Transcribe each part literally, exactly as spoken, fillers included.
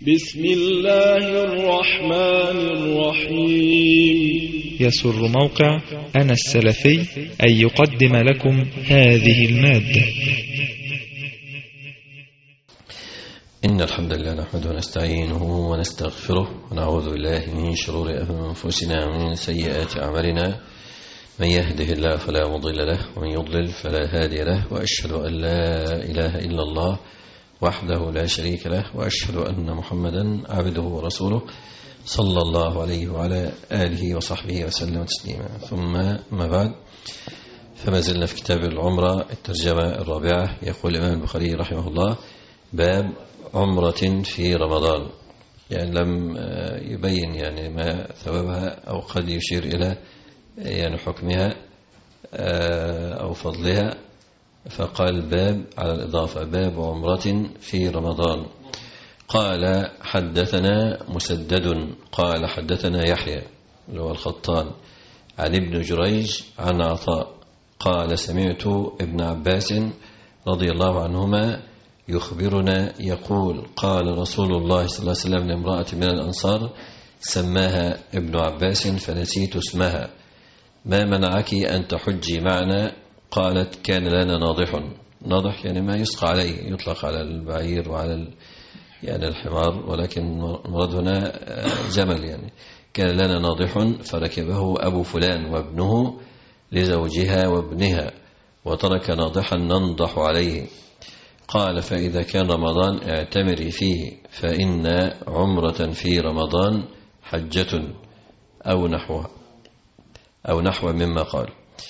بسم الله الرحمن الرحيم. يسر موقع أنا السلفي أن يقدم لكم هذه المادة. إن الحمد لله نحمده ونستعينه ونستغفره ونعوذ بالله من شرور أنفسنا ومن سيئات أعمالنا. من يهده الله فلا مضل له ومن يضلل فلا هادي له، وأشهد أن لا إله إلا الله وحده لا شريك له، وأشهد أن محمدا عبده ورسوله صلى الله عليه وعلى آله وصحبه وسلم تسليما. ثم ما بعد، فما زلنا في كتاب العمرة الترجمة الرابعة. يقول الإمام البخاري رحمه الله: باب عمرة في رمضان. يعني لم يبين يعني ما ثوابها، أو قد يشير إلى يعني حكمها أو فضلها، فقال باب على الإضافة: باب عمرة في رمضان. قال: حدثنا مسدد قال حدثنا يحيى اللي هو الخطان عن ابن جريج عن عطاء قال: سمعت ابن عباس رضي الله عنهما يخبرنا يقول: قال رسول الله صلى الله عليه وسلم لامرأة من الأنصار سماها ابن عباس فنسيت اسمها: ما منعك أن تحجي معنا؟ قالت: كان لنا ناضح. ناضح يعني ما يسقى عليه، يطلق على البعير وعلى يعني الحمار، ولكن المراد هنا جمل. يعني كان لنا ناضح فركبه أبو فلان وابنه لزوجها وابنها، وترك ناضحا ننضح عليه. قال: فإذا كان رمضان اعتمري فيه، فإن عمرة في رمضان حجة أو نحوها أو نحو مما قال.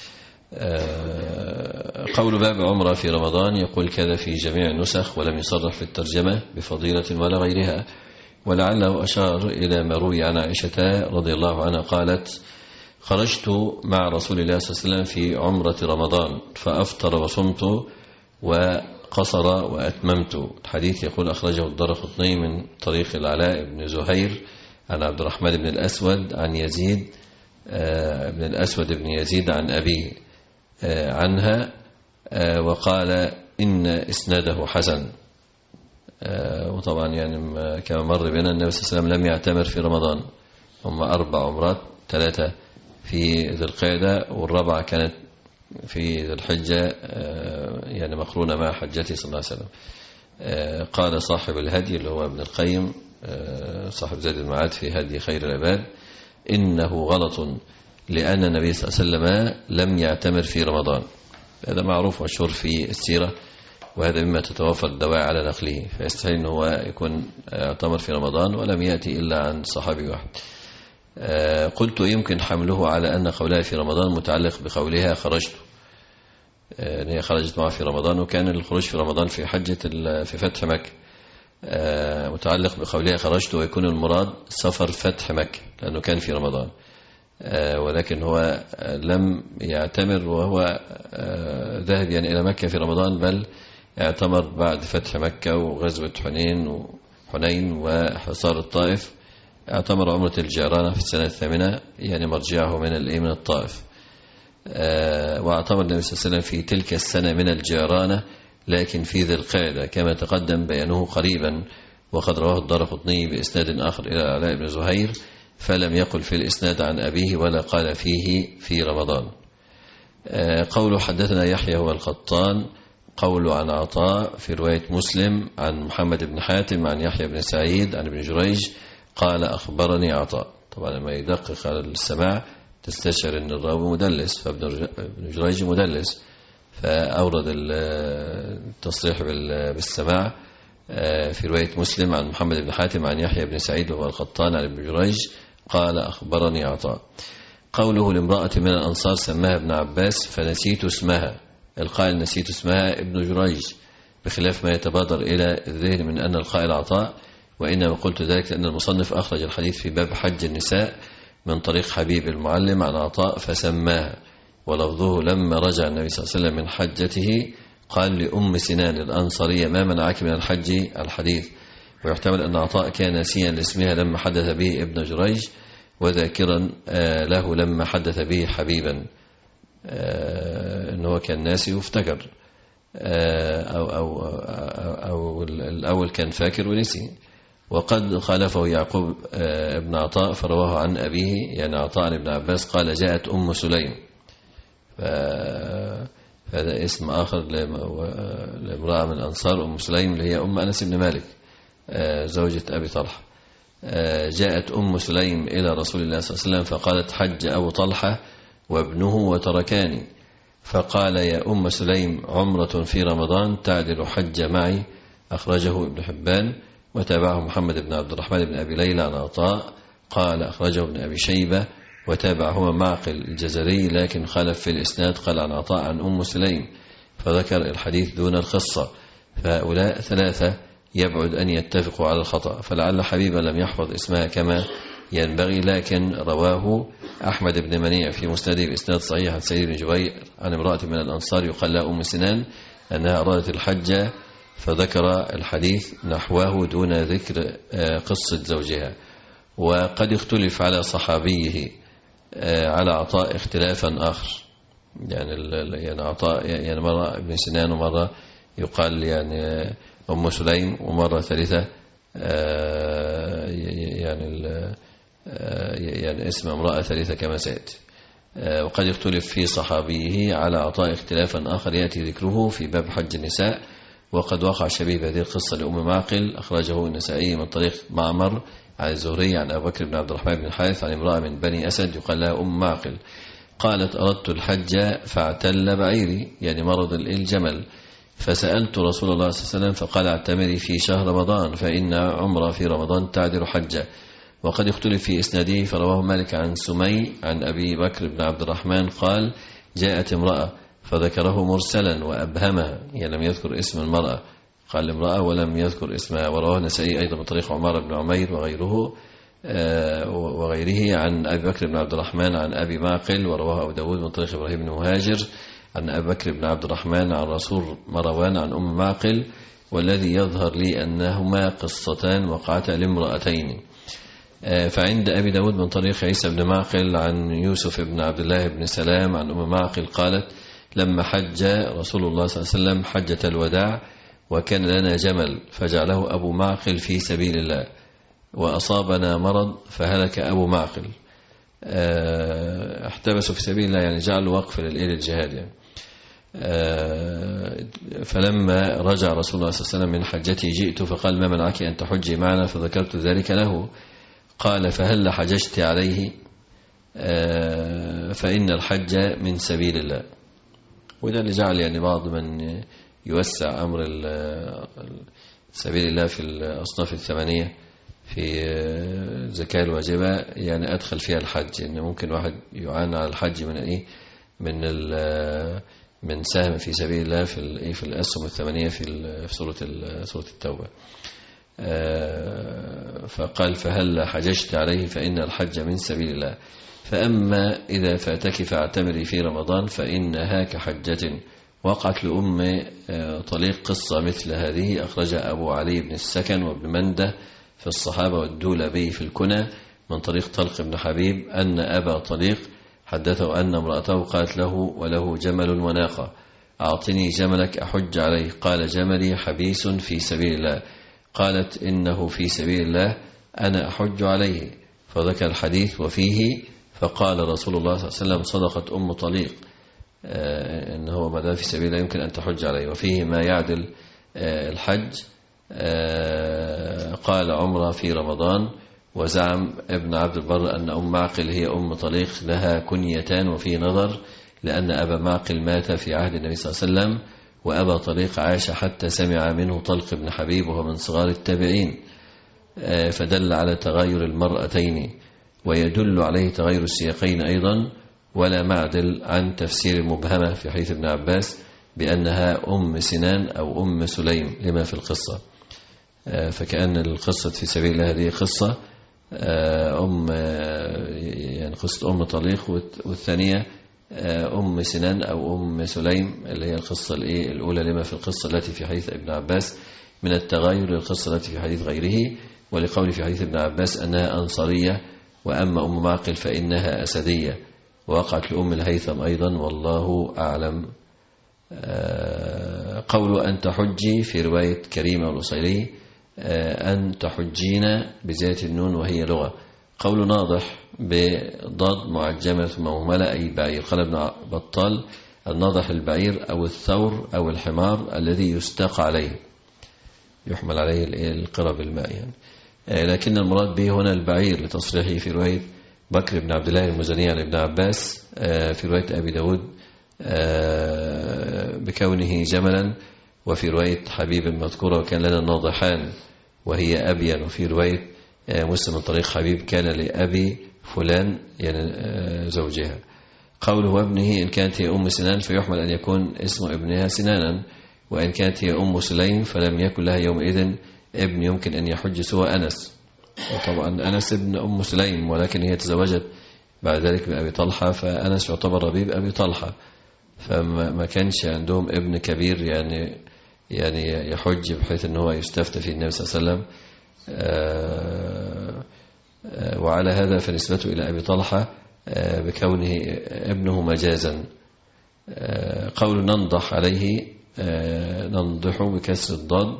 قول باب عمرة في رمضان يقول كذا في جميع النسخ، ولم يصرح في الترجمة بفضيلة ولا غيرها، ولعله أشار إلى ما روي عن عائشة رضي الله عنها قالت: خرجت مع رسول الله صلى الله عليه وسلم في عمرة رمضان فأفطر وصمت وقصر وأتممت. الحديث يقول أخرجه الدارقطني من طريق العلاء بن زهير عن عبد الرحمن بن الأسود عن يزيد بن الأسود بن يزيد عن أبيه عنها، وقال إن إسناده حسن. وطبعا يعني كما مر بنا النبي صلى الله عليه وسلم لم يعتمر في رمضان، هم أربع عمرات، ثلاثة في ذي القعدة والرابعة كانت في ذي الحجة، يعني مقرونة مع حجته صلى الله عليه وسلم. قال صاحب الهدي اللي هو ابن القيم صاحب زاد المعاد في هدي خير العباد: إنه غلط، لأن النبي صلى الله عليه وسلم لم يعتمر في رمضان. هذا معروف مشهور في السيرة، وهذا مما تتوافر الدواعي على نقله، فيستحيل أنه يكون اعتمر في رمضان ولم يأتي إلا عن صحابي واحد. قلت: يمكن حمله على أن قولها في رمضان متعلق بقولها خرجت، هي خرجت معه في رمضان، وكان الخروج في رمضان في حجة في فتح مكة متعلق بقولها خرجت، ويكون المراد سفر فتح مكة لأنه كان في رمضان، ولكن هو لم يعتمر وهو ذهب يعني إلى مكة في رمضان، بل اعتمر بعد فتح مكة وغزوة حنين وحنين وحصار الطائف. اعتمر عمرة الجعرانة في السنة الثامنة، يعني مرجعه من من الطائف. واعتمر النبي صلى الله عليه وسلم في تلك السنة من الجعرانة، لكن في ذي القعدة كما تقدم بيانه قريبا، وقد رواه الدارقطني بإسناد آخر إلى علاء بن زهير، فلم يقل في الإسناد عن أبيه ولا قال فيه في رمضان. قوله حدثنا يحيى هو القطان، قوله عن عطاء في رواية مسلم عن محمد بن حاتم عن يحيى بن سعيد عن ابن جريج قال: أخبرني عطاء. طبعا لما يدقق على السماع تستشعر أن الراوي مدلس، فابن جريج مدلس، فأورد التصريح بالسماع في رواية مسلم عن محمد بن حاتم عن يحيى بن سعيد وهو القطان عن ابن جريج قال: أخبرني عطاء. قوله لامرأة من الأنصار سماها ابن عباس فنسيت اسمها، القائل نسيت اسمها ابن جريج، بخلاف ما يتبادر إلى الذهن من أن القائل عطاء، وإنما قلت ذلك لأن المصنف أخرج الحديث في باب حج النساء من طريق حبيب المعلم عن عطاء فسماها، ولفظه لما رجع النبي صلى الله عليه وسلم من حجته قال لأم سنان الأنصارية: ما منعك من الحج؟ الحديث. ويحتمل أن عطاء كان ناسيا لاسمها لما حدث به ابن جريج، وذاكرا له لما حدث به حبيبا، أنه كان ناسي وافتكر، أو, أو, أو, أو الأول كان فاكر ونسي، وقد خالفه يعقوب ابن عطاء فرواه عن أبيه يعني عطاء عن ابن عباس قال جاءت أم سليم، فهذا اسم آخر لامرأة من الأنصار أم سليم اللي هي أم أنس بن مالك زوجة أبي طلحة. جاءت أم سليم إلى رسول الله صلى الله عليه وسلم فقالت حج أبو طلحة وابنه وتركاني، فقال يا أم سليم عمرة في رمضان تعدل حج معي، أخرجه ابن حبان وتابعه محمد بن عبد الرحمن بن أبي ليلى عن عطاء قال أخرجه ابن أبي شيبة وتابعهما معقل الجزري لكن خالف في الإسناد قال عن عطاء عن أم سليم فذكر الحديث دون الخصة، فهؤلاء ثلاثة يبعد أن يتفقوا على الخطأ، فلعل حبيبا لم يحفظ اسمها كما ينبغي، لكن رواه أحمد بن منيع في مسنده بإسناد صحيح عن سيد بن جبير عن امرأة من الأنصار يقال لها أم سنان أنها أرادت الحج فذكر الحديث نحوه دون ذكر قصة زوجها. وقد اختلف على صحابيه على عطاء اختلافا آخر، يعني يعني عطاء يعني مرة ابن سنان ومرة يقال يعني أم سليم ومرة ثالثة يعني يعني اسم امرأة ثالثة كما سيأتي. وقد يختلف في صحابيه على عطاء اختلافا آخر يأتي ذكره في باب حج النساء، وقد وقع شبيه بهذه القصة لأم معقل أخرجه النسائي من طريق معمر عن الزهري عن أبي بكر بن عبد الرحمن بن الحارث عن امرأة من بني أسد يقال لها أم معقل قالت أردت الحج فاعتل بعيري يعني مرض الجمل، فسألت رسول الله صلى الله عليه وسلم فقال اعتمري في شهر رمضان فإن عمره في رمضان تعدل حجة. وقد اختلف في إسناده فرواه مالك عن سمي عن أبي بكر بن عبد الرحمن قال جاءت امرأة فذكره مرسلا وأبهمها يعني لم يذكر اسم المرأة، قال امرأة ولم يذكر اسمها. ورواه النسائي أيضا من طريق عمار بن عمير وغيره وغيره عن أبي بكر بن عبد الرحمن عن أبي معقل، ورواه أبو داود من طريق إبراهيم بن مهاجر عن أبي بكر بن عبد الرحمن عن رسول مروان عن أم معقل، والذي يظهر لي أنهما قصتان وقعتا لامرأتين. فعند أبي داود من طريق عيسى بن معقل عن يوسف بن عبد الله بن سلام عن أم معقل قالت لما حج رسول الله صلى الله عليه وسلم حجة الوداع وكان لنا جمل فجعله أبو معقل في سبيل الله وأصابنا مرض فهلك أبو معقل، احتبسوا في سبيل الله يعني جعلوا وقف للجهاد يعني. فلما رجع رسول الله صلى الله عليه وسلم من حجته جئت فقال ما منعك أن تحجي معنا، فذكرت ذلك له قال فهل حججت عليه فإن الحج من سبيل الله. وده اللي جعل يعني بعض من يوسع أمر سبيل الله في الأصناف الثمانية في زكاة الواجبة يعني أدخل فيها الحج، إن ممكن واحد يعان على الحج من إيه من من سهم في سبيل الله في الإيه في الأسهم الثمانية في في سورة سورة التوبة. فقال فهل حججت عليه فإن الحج من سبيل الله، فأما إذا فاتك فاعتمري في رمضان فإنها كحجة. وقعت لأم طليق قصة مثل هذه أخرجها أبو علي بن السكن وابن منده في الصحابة والدولبي في الكنى من طريق طلق بن حبيب أن أبا طليق حدثه أن امرأته قالت له وله جمل وناقة أعطني جملك أحج عليه، قال جملي حبيس في سبيل الله، قالت إنه في سبيل الله أنا أحج عليه، فذكر الحديث وفيه فقال رسول الله صلى الله عليه وسلم صدقت أم طليق آه إنه ما دام في سبيل الله يمكن أن تحج عليه، وفيه ما يعدل آه الحج. آه قال عمره في رمضان. وزعم ابن عبد البر أن أم معقل هي أم طليق لها كنيتان وفيه نظر، لأن أبا معقل مات في عهد النبي صلى الله عليه وسلم وأبا طليق عاش حتى سمع منه طلق بن حبيب وهو من صغار التابعين، فدل على تغير المرأتين، ويدل عليه تغير السياقين أيضا، ولا معدل عن تفسير المبهمة في حديث ابن عباس بأنها أم سنان أو أم سليم لما في القصة، فكأن القصة في سبيل الله هذه قصة أم يعني قصة أم طليق، والثانية أم سنان أو أم سليم اللي هي القصة الأولى لما في القصة التي في حديث ابن عباس من التغاير للقصة التي في حديث غيره، ولقول في حديث ابن عباس أنها أنصارية، وأما أم معقل فإنها أسدية، ووقعت لأم الهيثم أيضا والله أعلم. قول أن تحجي في رواية كريمة والأصيلي أن تحجين بزيادة النون وهي لغة. قول ناضح بضاد معجمة ثم مهملة أي بعير. قال ابن بطال الناضح البعير أو الثور أو الحمار الذي يستاق عليه، يحمل عليه القرى بالماء يعني. لكن المراد به هنا البعير لتصريحه في رواية بكر بن عبد الله المزني عن ابن عباس في رواية أبي داود بكونه جملا، وفي رواية حبيب المذكورة وكان لنا ناضحان وهي أبين، وفي رواية مسلم من طريق حبيب كان لأبي فلان يعني زوجها. قوله وابنه إن كانت هي أم سنان فيحمل أن يكون اسم ابنها سنانا، وإن كانت هي أم سليم فلم يكن لها يومئذ ابن يمكن أن يحج سوى أنس. وطبعا أنس ابن أم سليم، ولكن هي تزوجت بعد ذلك بأبي طلحة، فأنس يعتبر ربيب أبي طلحة، فما كانش عندهم ابن كبير يعني يعني يحج بحيث أنه يستفتى في النبي صلى الله عليه وسلم. وعلى هذا فنسبته إلى أبي طلحة بكونه ابنه مجازا. قول ننضح عليه ننضح بكسر الضاد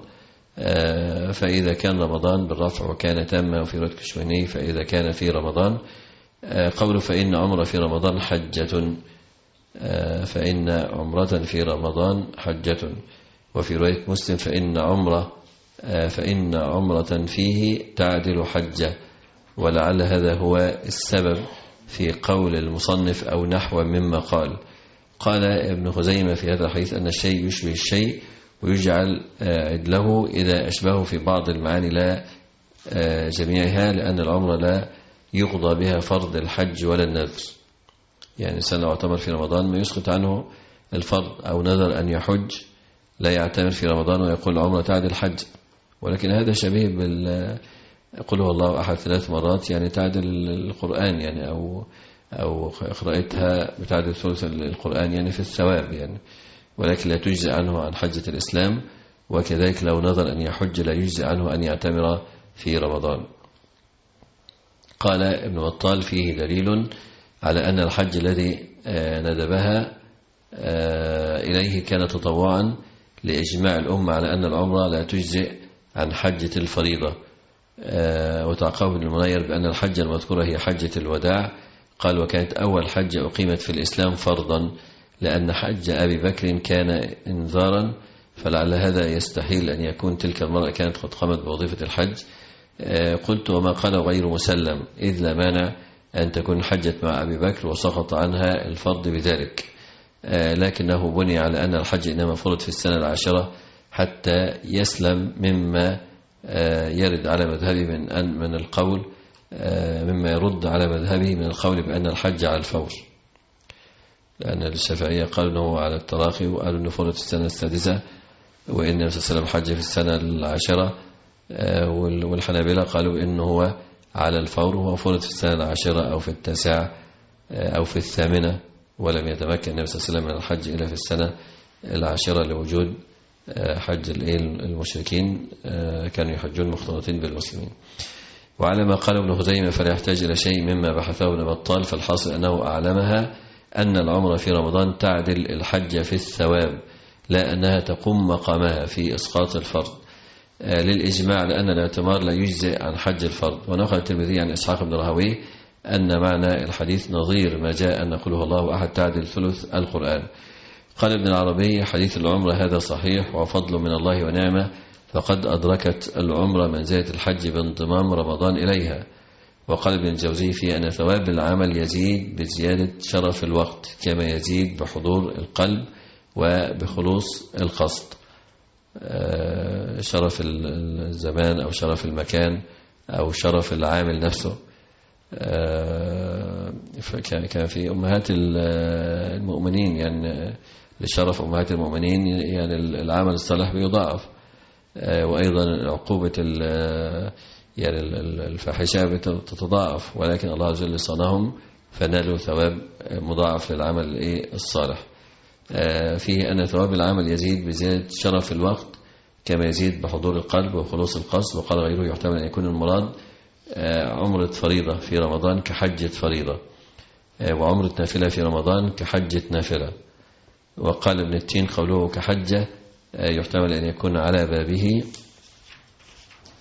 فإذا كان رمضان بالرفع وكان تاما، وفي رواية كشويني فإذا كان في رمضان. قول فإن عمرة في رمضان حجة، فإن عمرة في رمضان حجة، وفي رواية مسلم فإن عمرة فإن عمرة فيه تعدل حجة. ولعل هذا هو السبب في قول المصنف أو نحو مما قال. قال ابن خزيمة في هذا الحديث أن الشيء يشبه الشيء ويجعل عدله إذا أشبهه في بعض المعاني لا جميعها، لأن العمرة لا يقضى بها فرض الحج ولا النذر. يعني سنة اعتمر في رمضان ما يسقط عنه الفرض، أو نذر أن يحج لا يعتمر في رمضان ويقول العمرة تعدل الحج، ولكن هذا شبيه بال قل هو الله أحد ثلاث مرات يعني تعدل القرآن يعني، أو أو قراءتها بتعدل ثلث القرآن يعني في الثواب يعني، ولكن لا تجزي عنه عن حجة الإسلام. وكذلك لو نظر أن يحج لا يجزي عنه أن يعتمر في رمضان. قال ابن بطال فيه دليل على أن الحج الذي ندبها إليه كان تطوعا لإجماع الأمة على أن العمرة لا تجزئ عن حجة الفريضة. وتعقب ابن المنير بأن الحجة المذكورة هي حجة الوداع. قال وكانت أول حجة أقيمت في الإسلام فرضا، لأن حج أبي بكر كان إنذارا، فلعل هذا يستحيل أن يكون تلك المرأة كانت قد قامت بوظيفة الحج. قلت وما قال غير مسلم، إذ لا مانع أن تكون حجت مع أبي بكر وسقط عنها الفرض بذلك، لكنه بني على أن الحج إنما فرض في السنة العاشرة حتى يسلم مما يرد على مذهبه من أن من القول مما يرد على مذهبه من القول بأن الحج على الفور، لأن الشافعية قالوا أنه على التراخي، وقالوا أنه فرض في السنة السادسة، وإن النبي صلى الله عليه وسلم حج في السنة العاشرة، والحنابلة قالوا إنه هو على الفور وهو فرض في السنة العاشرة أو في التاسعة أو في الثامنة، ولم يتمكن النبي صلى الله عليه وسلم من الحج إلا في السنة العاشرة لوجود حج المشركين، كانوا يحجون مختلطين بالمسلمين. وعلى ما قال ابن خزيمة فلا يحتاج إلى شيء مما بحثه ابن بطال، فالحاصل أنه أعلمها أن العمرة في رمضان تعدل الحج في الثواب، لا أنها تقوم مقامها في إسقاط الفرض، للإجماع لأن الاعتمار لا يجزئ عن حج الفرض. ونقل الترمذي عن إسحاق بن راهويه أن معنى الحديث نظير ما جاء أن قل هو الله أحد تعدل ثلث القرآن. قال ابن العربي حديث العمرة هذا صحيح وفضل من الله ونعمة، فقد أدركت العمرة منزلة الحج بانضمام رمضان إليها. وقال ابن الجوزي في أن ثواب العمل يزيد بزيادة شرف الوقت كما يزيد بحضور القلب وبخلوص القصد، شرف الزمان أو شرف المكان أو شرف العامل نفسه. كان في أمهات المؤمنين يعني لشرف أمهات المؤمنين يعني العمل الصالح بيضاعف، وأيضا عقوبة يعني الفاحشة بتتضاعف، ولكن الله عز وجل صانهم فنالوا ثواب مضاعف للعمل الصالح. فيه أن ثواب العمل يزيد بزيادة شرف الوقت كما يزيد بحضور القلب وخلوص القصد. وقال غيره يحتمل أن يكون المراد عمرة فريضة في رمضان كحجة فريضة، وعمرة نافلة في رمضان كحجة نافلة. وقال ابن التين قوله كحجة يحتمل أن يكون على بابه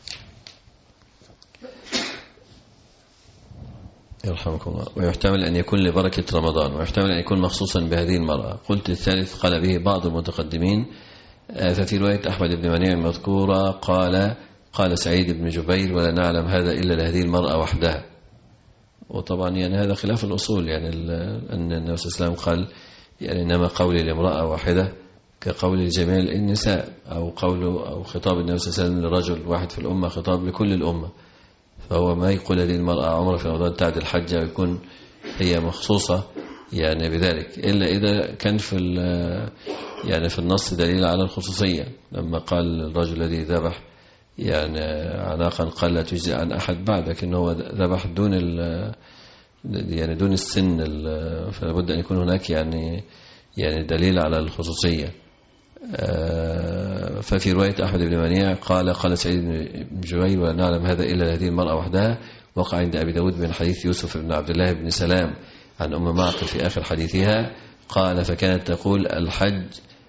يرحمكم الله. ويحتمل أن يكون لبركة رمضان، ويحتمل أن يكون مخصوصا بهذه المرأة. قلت الثالث قال به بعض المتقدمين، ففي رواية أحمد بن منيع المذكورة قال قال سعيد بن جبير: ولا نعلم هذا إلا لهذه المرأة وحدها. وطبعا يعني هذا خلاف الأصول، يعني أن النبي صلى الله عليه وسلم قال يعني إنما قولي لامرأة واحدة كقول لجميع النساء، أو قول أو خطاب النبي صلى الله عليه وسلم لرجل واحد في الأمة خطاب لكل الأمة. فهو ما يقول هذه المرأة عمره في رمضان تعد الحجة ويكون هي مخصوصة يعني بذلك، إلا إذا كان في يعني في النص دليل على الخصوصية، لما قال الرجل الذي ذبح يعني عناقا قال لا تجزي عن أحد بعدك، إنه هو ذبح دون يعني دون السن، فلابد أن يكون هناك يعني يعني دليل على الخصوصية. ففي رواية أحمد بن منيع قال قال سعيد بن جبير: ولا نعلم هذا إلا هذه المرأة وحدها. وقع عند أبي داود من حديث يوسف بن عبد الله بن سلام عن أم معقل في آخر حديثها قال: فكانت تقول الحج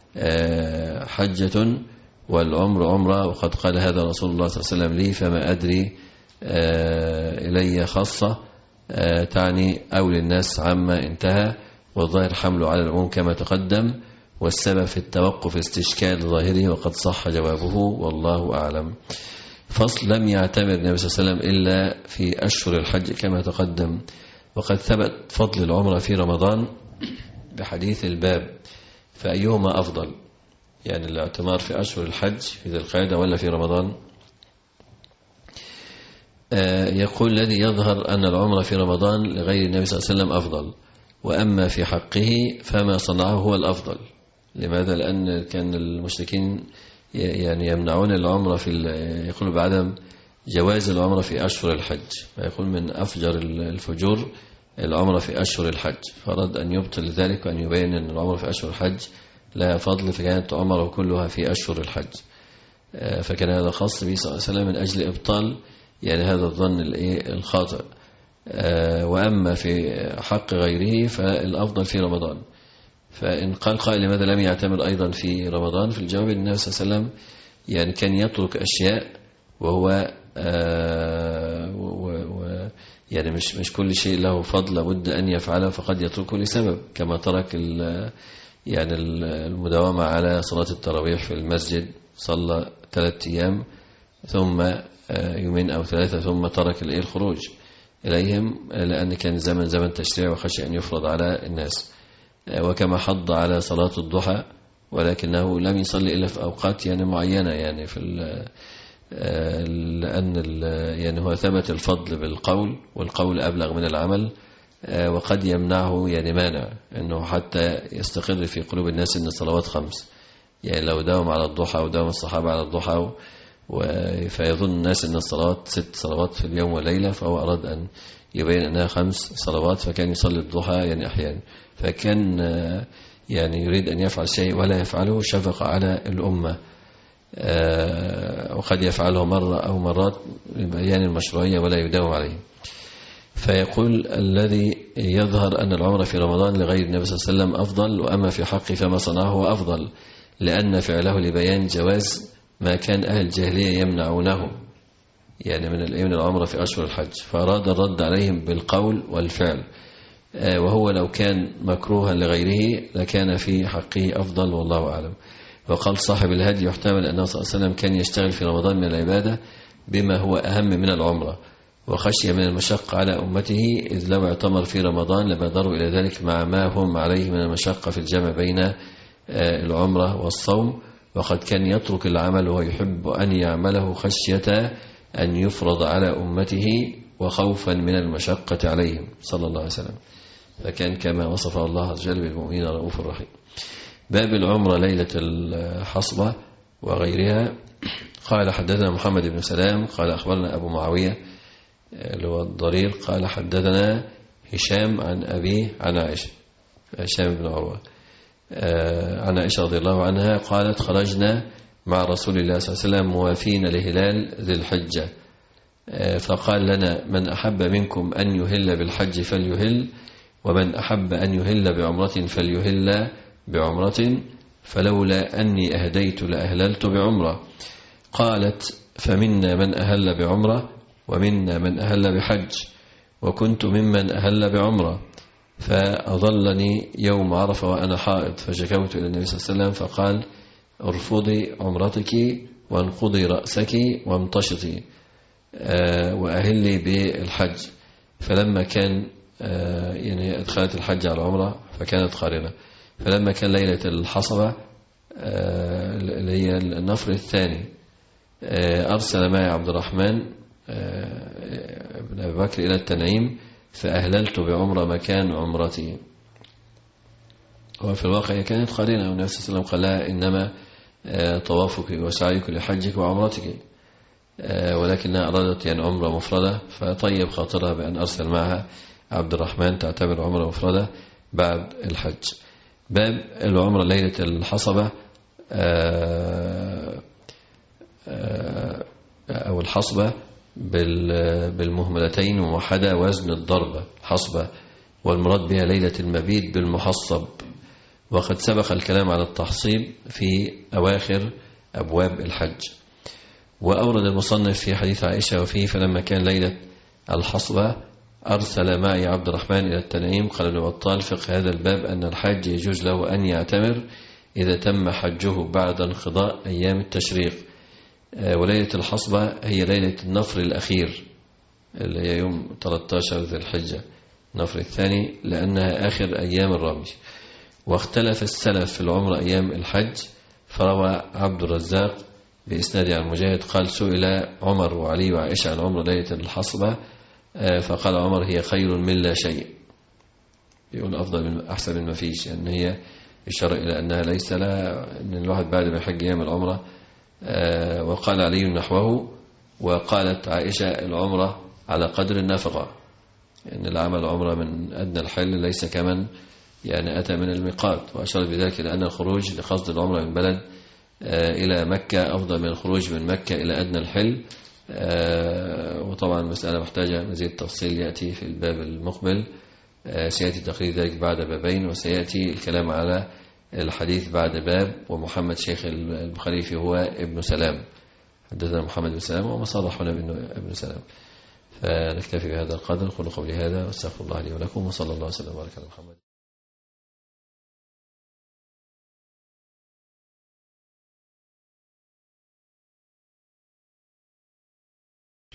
حجة والعمر عمرة، وقد قال هذا رسول الله صلى الله عليه وسلم لي فما أدري إلي خاصة، تعني أو للناس عما انتهى، والظاهر حمله على العموم كما تقدم، والسبب في التوقف استشكال ظاهره، وقد صح جوابه والله أعلم. فصل: لم يعتمر النبي صلى الله عليه وسلم إلا في أشهر الحج كما تقدم، وقد ثبت فضل العمرة في رمضان بحديث الباب، فأيهما أفضل؟ يعني الاعتمار في أشهر الحج في ذي القعدة ولا في رمضان؟ آه يقول: الذي يظهر أن العمرة في رمضان لغير النبي صلى الله عليه وسلم أفضل، وأما في حقه فما صنعه هو الأفضل. لماذا؟ لأن كان المشركين يعني يمنعون العمرة في يقولوا بعدم جواز العمرة في أشهر الحج، فيقول من أفجر الفجور العمرة في أشهر الحج، فأراد أن يبطل ذلك وأن يبين أن العمرة في أشهر الحج لا فضل، فكانت عمره كلها في أشهر الحج. فكان هذا خاص به صلى الله عليه وسلم من أجل إبطال يعني هذا الظن الخاطئ. وأما في حق غيره فالأفضل في رمضان. فإن قال قائل لماذا لم يعتمر أيضا في رمضان؟ في الجواب أن النبي صلى الله عليه وسلم يعني كان يترك أشياء، وهو آه و و يعني مش مش كل شيء له فضل لابد أن يفعله، فقد يتركه لسبب، كما ترك يعني المداومة على صلاة التراويح في المسجد، صلى ثلاثة أيام ثم يومين أو ثلاثة ثم ترك الخروج إليهم، لأن كان زمن زمن تشريع وخشي أن يفرض على الناس. وكما حض على صلاة الضحى، ولكنه لم يصلي إلا في أوقات يعني معينة، يعني في لأن يعني هو ثبت الفضل بالقول، والقول أبلغ من العمل، وقد يمنعه يعني مانع أنه حتى يستقر في قلوب الناس أن الصلوات خمس، يعني لو داوم على الضحى وداوم الصحابة على الضحى فيظن الناس أن الصلوات ست صلوات في اليوم والليلة، فهو أراد أن يبين أنها خمس صلوات، فكان يصلي الضحى يعني أحيانا، فكان يعني يريد أن يفعل شيء ولا يفعله شفق على الأمة، وقد يفعله مرة أو مرات بيان المشروعية ولا يداوم عليه. فيقول: الذي يظهر أن العمرة في رمضان لغير النبي صلى الله عليه وسلم أفضل، وأما في حقه فما صنعه هو أفضل، لأن فعله لبيان جواز ما كان أهل الجاهلية يمنعونه يعني من من العمرة في أشهر الحج، فأراد الرد عليهم بالقول والفعل، وهو لو كان مكروها لغيره لكان في حقه أفضل والله أعلم. وقال صاحب الهدي: يحتمل أنه صلى الله عليه وسلم كان يشتغل في رمضان من العبادة بما هو أهم من العمرة، وخشي من المشقة على أمته، إذ لو اعتمر في رمضان لبادروا إلى ذلك مع ما هم عليه من المشقة في الجمع بين العمرة والصوم، وقد كان يترك العمل ويحب أن يعمله خشية أن يفرض على أمته وخوفا من المشقة عليهم صلى الله عليه وسلم، فكان كما وصف الله عز وجل بالمؤمنين رؤوف رحيم. باب العمرة ليلة الحصبة وغيرها. قال: حدثنا محمد بن سلام قال أخبرنا أبو معاوية اللي هو الضرير قال حدثنا هشام عن أبيه عن عائشة، هشام بن عروة عن عائشة رضي الله عنها قالت: خرجنا مع رسول الله صلى الله عليه وسلم موافين لهلال ذي الحجة، فقال لنا: من أحب منكم أن يهل بالحج فليهل، ومن أحب أن يهل بعمرة فليهل بعمرة، فلولا أني أهديت لأهللت بعمرة. قالت: فمنا من أهل بعمرة ومنا من أهل بحج، وكنت ممن أهل بعمرة فأضلني يوم عرفة وأنا حائض فشكوت إلى النبي صلى الله عليه وسلم فقال ارفضي عمرتك وانقضي رأسك وامتشطي وأهلي بالحج. فلما كان يعني أدخلت الحج على العمرة فكانت قارنة. فلما كان ليلة الحصبة اللي هي النفر الثاني أرسل معي عبد الرحمن بن أبي بكر إلى التنعيم فأهللت بعمرة مكان عمرتي. وفي الواقع كانت قارنة والنبي صلى الله عليه وسلم قال لها إنما طوافك وسعيك لحجك وعمرتك، ولكنها أرادت يعني عمرة مفردة فطيب خاطرها بأن أرسل معها عبد الرحمن تعتبر عمرة مفردة بعد الحج. باب العمرة ليلة الحصبة أو الحصبة بالمهملتين وموحدة وزن الضربة حصبة، والمراد بها ليلة المبيت بالمحصب. وقد سبق الكلام على التحصيب في أواخر أبواب الحج. وأورد المصنف في حديث عائشة وفيه فلما كان ليلة الحصبة أرسل معي عبد الرحمن إلى التنعيم. قال ابن بطال فقه هذا الباب أن الحاج يجوز له أن يعتمر إذا تم حجه بعد انقضاء أيام التشريق. وليلة الحصبة هي ليلة النفر الأخير اللي هي يوم ثلاثة عشر ذي الحجة النفر الثاني لأنها آخر أيام الرمي. واختلف السلف في العمر أيام الحج. فروى عبد الرزاق بإسناد عن مجاهد قال سئل عمر وعلي وعائشة عن عمر ليلة الحصبة فقال عمر هي خير من لا شيء، يقول أفضل من أحسن من ما فيش، يعني هي إشارة إلى أنها ليس لا أن الواحد بعد ما يحج أيام العمرة. وقال علي نحوه. وقالت عائشة العمرة على قدر النفقة، أن العمل العمرة من أدنى الحل ليس كمن يعني أتى من الميقات. وأشار بذلك إلى أن الخروج لقصد العمرة من بلد إلى مكة أفضل من الخروج من مكة إلى أدنى الحل. وطبعا المسألة محتاجة مزيد تفصيل يأتي في الباب المقبل. سيأتي تقرير ذلك بعد بابين، وسيأتي الكلام على الحديث بعد باب. ومحمد شيخ البخاري هو ابن سلام، حدثنا محمد بن سلام ومصرح هنا ابن سلام. فنكتفي بهذا القدر. قولوا قولي هذا واستغفر الله لي ولكم وصلى الله وسلم وبارك على محمد.